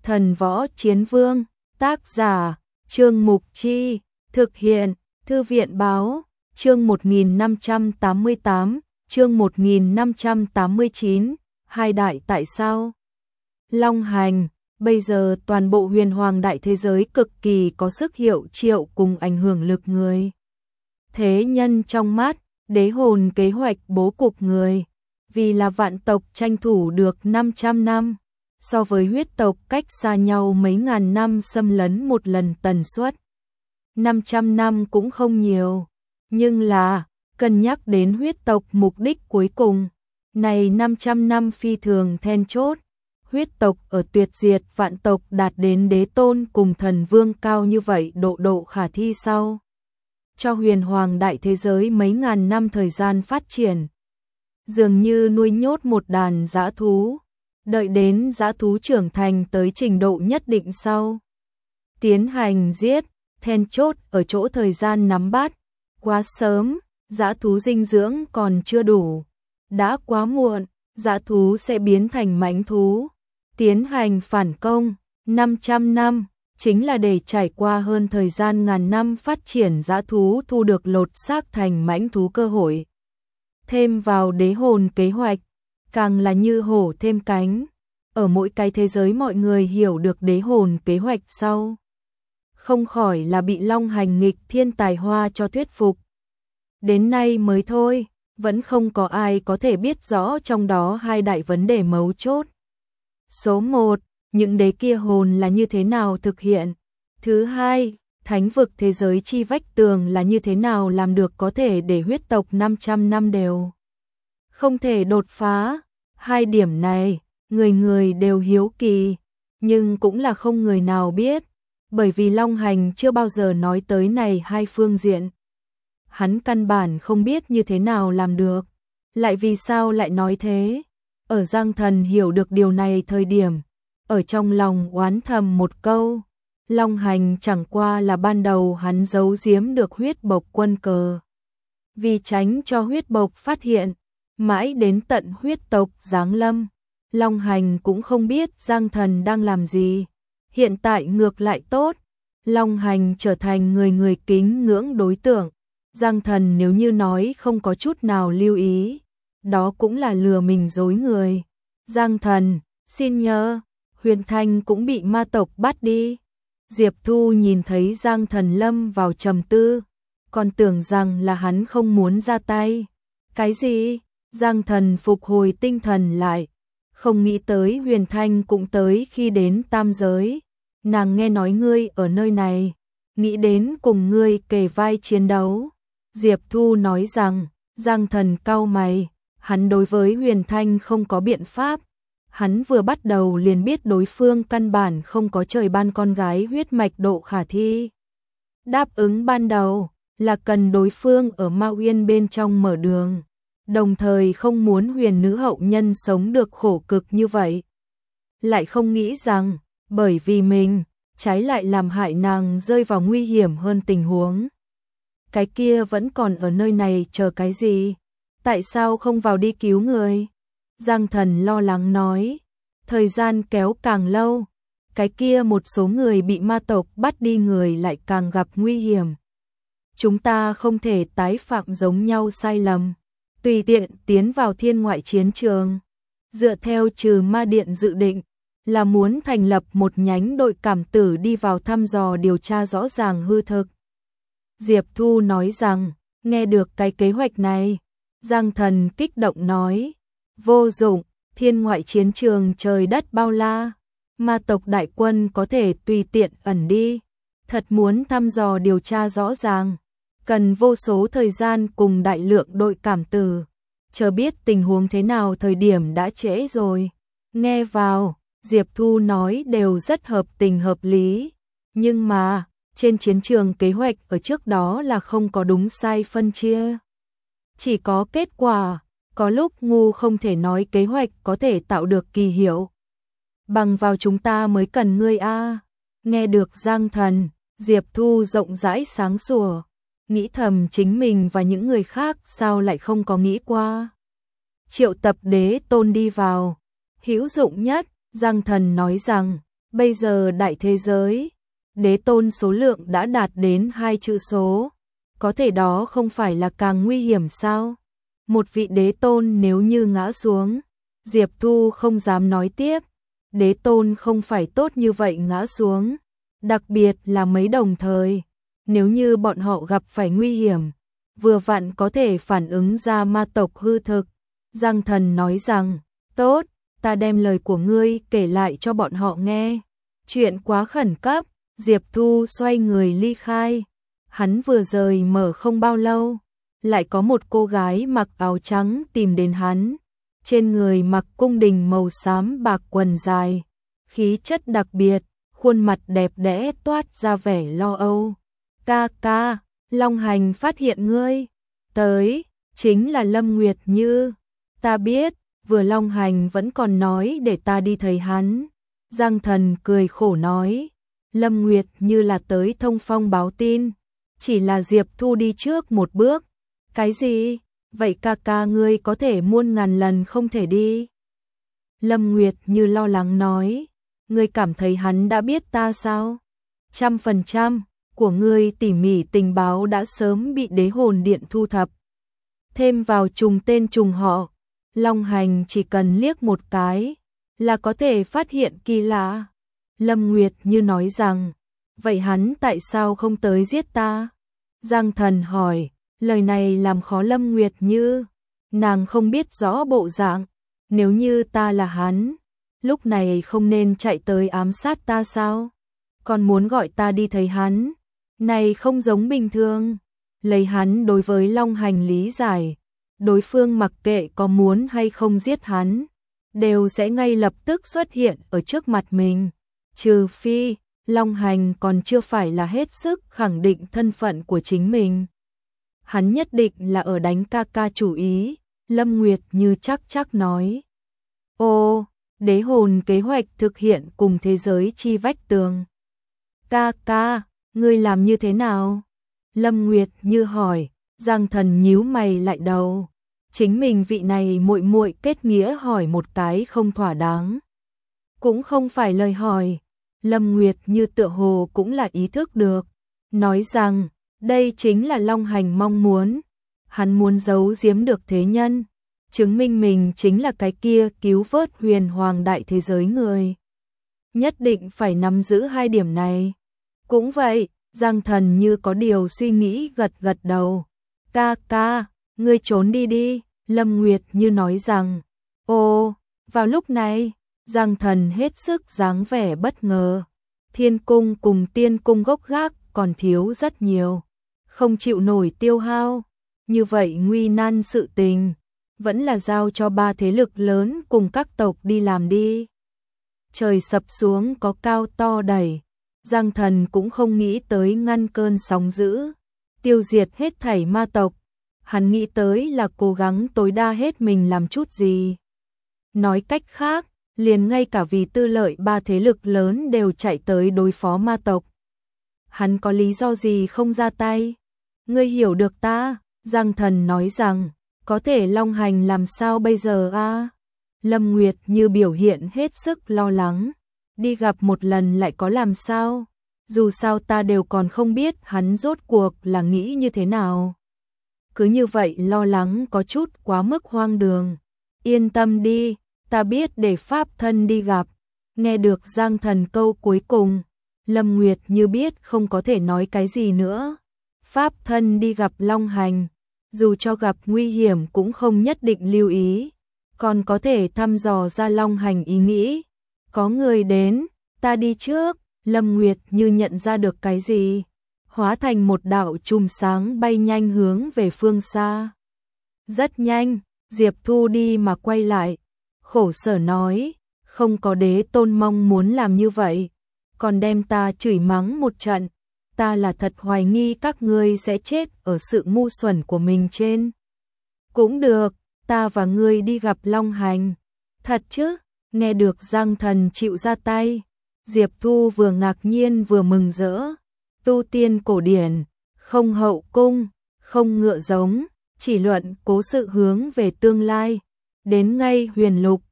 Thần Võ Chiến Vương, tác giả, Trương Mục Chi, thực hiện, Thư viện Báo, chương 1588, chương 1589, hai đại tại sao? Long Hành, bây giờ toàn bộ huyền hoàng đại thế giới cực kỳ có sức hiệu triệu cùng ảnh hưởng lực người. Thế nhân trong mắt, đế hồn kế hoạch bố cục người, vì là vạn tộc tranh thủ được 500 năm, so với huyết tộc cách xa nhau mấy ngàn năm xâm lấn một lần tần suất. 500 năm cũng không nhiều, nhưng là, cân nhắc đến huyết tộc mục đích cuối cùng, này 500 năm phi thường then chốt, huyết tộc ở tuyệt diệt vạn tộc đạt đến đế tôn cùng thần vương cao như vậy độ khả thi sau. Cho huyền hoàng đại thế giới mấy ngàn năm thời gian phát triển, dường như nuôi nhốt một đàn dã thú, đợi đến dã thú trưởng thành tới trình độ nhất định sau. Tiến hành giết, then chốt ở chỗ thời gian nắm bắt, quá sớm, dã thú dinh dưỡng còn chưa đủ, đã quá muộn, dã thú sẽ biến thành mãnh thú. Tiến hành phản công, 500 năm, chính là để trải qua hơn thời gian ngàn năm phát triển dã thú thu được lột xác thành mãnh thú cơ hội. Thêm vào đế hồn kế hoạch, càng là như hổ thêm cánh, ở mỗi cái thế giới mọi người hiểu được đế hồn kế hoạch sau. Không khỏi là bị Long Hành nghịch thiên tài hoa cho thuyết phục. Đến nay mới thôi, vẫn không có ai có thể biết rõ trong đó hai đại vấn đề mấu chốt. Số 1, những đế kia hồn là như thế nào thực hiện? Thứ hai, thánh vực thế giới chi vách tường là như thế nào làm được có thể để huyết tộc 500 năm đều không thể đột phá? Hai điểm này, người người đều hiếu kỳ, nhưng cũng là không người nào biết, bởi vì Long Hành chưa bao giờ nói tới này hai phương diện. Hắn căn bản không biết như thế nào làm được, lại vì sao lại nói thế? Ở Giang Thần hiểu được điều này thời điểm, ở trong lòng oán thầm một câu, Long Hành chẳng qua là ban đầu hắn giấu giếm được huyết bộc quân cờ. Vì tránh cho huyết bộc phát hiện, mãi đến tận huyết tộc giáng lâm, Long Hành cũng không biết Giang Thần đang làm gì. Hiện tại ngược lại tốt, Long Hành trở thành người kính ngưỡng đối tượng. Giang Thần nếu như nói không có chút nào lưu ý, đó cũng là lừa mình dối người. Giang Thần, xin nhớ, Huyền Thanh cũng bị ma tộc bắt đi. Diệp Thu nhìn thấy Giang Thần lâm vào trầm tư, còn tưởng rằng là hắn không muốn ra tay. Cái gì? Giang Thần phục hồi tinh thần lại, không nghĩ tới Huyền Thanh cũng tới khi đến tam giới. Nàng nghe nói ngươi ở nơi này, nghĩ đến cùng ngươi kề vai chiến đấu. Diệp Thu nói rằng, Giang Thần cau mày, hắn đối với Huyền Thanh không có biện pháp. Hắn vừa bắt đầu liền biết đối phương căn bản không có trời ban con gái huyết mạch độ khả thi. Đáp ứng ban đầu là cần đối phương ở Ma Uyên bên trong mở đường, đồng thời không muốn huyền nữ hậu nhân sống được khổ cực như vậy. Lại không nghĩ rằng, bởi vì mình, trái lại làm hại nàng rơi vào nguy hiểm hơn tình huống. Cái kia vẫn còn ở nơi này chờ cái gì? Tại sao không vào đi cứu người? Giang Thần lo lắng nói, thời gian kéo càng lâu, cái kia một số người bị ma tộc bắt đi người lại càng gặp nguy hiểm. Chúng ta không thể tái phạm giống nhau sai lầm, tùy tiện tiến vào thiên ngoại chiến trường. Dựa theo Trừ Ma Điện dự định, là muốn thành lập một nhánh đội cảm tử đi vào thăm dò điều tra rõ ràng hư thực. Diệp Thu nói rằng, nghe được cái kế hoạch này, Giang Thần kích động nói, vô dụng, thiên ngoại chiến trường trời đất bao la, ma tộc đại quân có thể tùy tiện ẩn đi, thật muốn thăm dò điều tra rõ ràng, cần vô số thời gian cùng đại lượng đội cảm tử, chờ biết tình huống thế nào thời điểm đã trễ rồi. Nghe vào, Diệp Thu nói đều rất hợp tình hợp lý, nhưng mà, trên chiến trường kế hoạch ở trước đó là không có đúng sai phân chia. Chỉ có kết quả, có lúc ngu không thể nói kế hoạch có thể tạo được kỳ hiệu. Bằng vào chúng ta mới cần ngươi a. Nghe được Giang Thần, Diệp Thu rộng rãi sáng sủa, nghĩ thầm chính mình và những người khác sao lại không có nghĩ qua. Triệu tập đế tôn đi vào, hữu dụng nhất, Giang Thần nói rằng, Bây giờ đại thế giới, đế tôn số lượng đã đạt đến 2 chữ số, có thể đó không phải là càng nguy hiểm sao? Một vị đế tôn nếu như ngã xuống, Diệp Thu không dám nói tiếp, đế tôn không phải tốt như vậy ngã xuống, đặc biệt là mấy đồng thời, nếu như bọn họ gặp phải nguy hiểm, vừa vặn có thể phản ứng ra ma tộc hư thực. Giang Thần nói rằng, tốt, ta đem lời của ngươi kể lại cho bọn họ nghe. Chuyện quá khẩn cấp, Diệp Thu xoay người ly khai. Hắn vừa rời mở không bao lâu, lại có một cô gái mặc áo trắng tìm đến hắn. Trên người mặc cung đình màu xám bạc quần dài, khí chất đặc biệt, khuôn mặt đẹp đẽ toát ra vẻ lo âu. Ca ca, Long Hành phát hiện ngươi. Tới, chính là Lâm Nguyệt Như. Ta biết, vừa Long Hành vẫn còn nói để ta đi thấy hắn. Giang Thần cười khổ nói, Lâm Nguyệt Như là tới thông phong báo tin, chỉ là Diệp Thu đi trước một bước. Cái gì? Vậy ca ca ngươi có thể muôn ngàn lần không thể đi. Lâm Nguyệt Như lo lắng nói, ngươi cảm thấy hắn đã biết ta sao? 100% của ngươi tỉ mỉ tình báo đã sớm bị đế hồn điện thu thập. Thêm vào trùng tên trùng họ, Long Hành chỉ cần liếc một cái là có thể phát hiện kỳ lạ. Lâm Nguyệt Như nói rằng, vậy hắn tại sao không tới giết ta? Giang Thần hỏi, lời này làm khó Lâm Nguyệt Như. Nàng không biết rõ bộ dạng, nếu như ta là hắn, lúc này không nên chạy tới ám sát ta sao? Còn muốn gọi ta đi thấy hắn, này không giống bình thường. Lấy hắn đối với Long Hành lý giải, đối phương mặc kệ có muốn hay không giết hắn, đều sẽ ngay lập tức xuất hiện ở trước mặt mình. Trừ phi, Long Hành còn chưa phải là hết sức khẳng định thân phận của chính mình. Hắn nhất định là ở đánh ca ca chủ ý, Lâm Nguyệt Như chắc nói. Ô, đế hồn kế hoạch thực hiện cùng thế giới chi vách tường. Ca ca, ngươi làm như thế nào? Lâm Nguyệt Như hỏi. Giang Thần nhíu mày lại đầu. Chính mình vị này muội muội kết nghĩa hỏi một cái không thỏa đáng. Cũng không phải lời hỏi. Lâm Nguyệt Như tựa hồ cũng là ý thức được. Nói rằng, đây chính là Long Hành mong muốn. Hắn muốn giấu giếm được thế nhân. Chứng minh mình chính là cái kia cứu vớt huyền hoàng đại thế giới người. Nhất định phải nắm giữ hai điểm này. Cũng vậy, Giang Thần như có điều suy nghĩ gật gật đầu. Ca ca, ngươi trốn đi đi, Lâm Nguyệt Như nói rằng. Ồ, vào lúc này, Giang Thần hết sức dáng vẻ bất ngờ. Thiên cung cùng tiên cung gốc gác còn thiếu rất nhiều. Không chịu nổi tiêu hao. Như vậy nguy nan sự tình, vẫn là giao cho ba thế lực lớn cùng các tộc đi làm đi. Trời sập xuống có cao to đẩy. Giang Thần cũng không nghĩ tới ngăn cơn sóng dữ, tiêu diệt hết thảy ma tộc. Hắn nghĩ tới là cố gắng tối đa hết mình làm chút gì. Nói cách khác, liền ngay cả vì tư lợi ba thế lực lớn đều chạy tới đối phó ma tộc. Hắn có lý do gì không ra tay? Ngươi hiểu được ta? Giang Thần nói rằng, có thể Long Hành làm sao bây giờ a? Lâm Nguyệt Như biểu hiện hết sức lo lắng. Đi gặp một lần lại có làm sao? Dù sao ta đều còn không biết hắn rốt cuộc là nghĩ như thế nào. Cứ như vậy lo lắng có chút quá mức hoang đường. Yên tâm đi, ta biết để pháp thân đi gặp. Nghe được Giang Thần câu cuối cùng, Lâm Nguyệt Như biết không có thể nói cái gì nữa. Pháp thân đi gặp Long Hành, dù cho gặp nguy hiểm cũng không nhất định lưu ý, còn có thể thăm dò ra Long Hành ý nghĩ. Có người đến, ta đi trước. Lâm Nguyệt Như nhận ra được cái gì, hóa thành một đạo chùm sáng bay nhanh hướng về phương xa. Rất nhanh, Diệp Thu đi mà quay lại, khổ sở nói, không có đế tôn mong muốn làm như vậy, còn đem ta chửi mắng một trận, ta là thật hoài nghi các ngươi sẽ chết ở sự ngu xuẩn của mình trên. Cũng được, ta và ngươi đi gặp Long Hành. Thật chứ? Nghe được Giang Thần chịu ra tay, Diệp Thu vừa ngạc nhiên vừa mừng rỡ. Tu tiên cổ điển, không hậu cung, không ngựa giống, chỉ luận cố sự hướng về tương lai. Đến ngay huyền lục,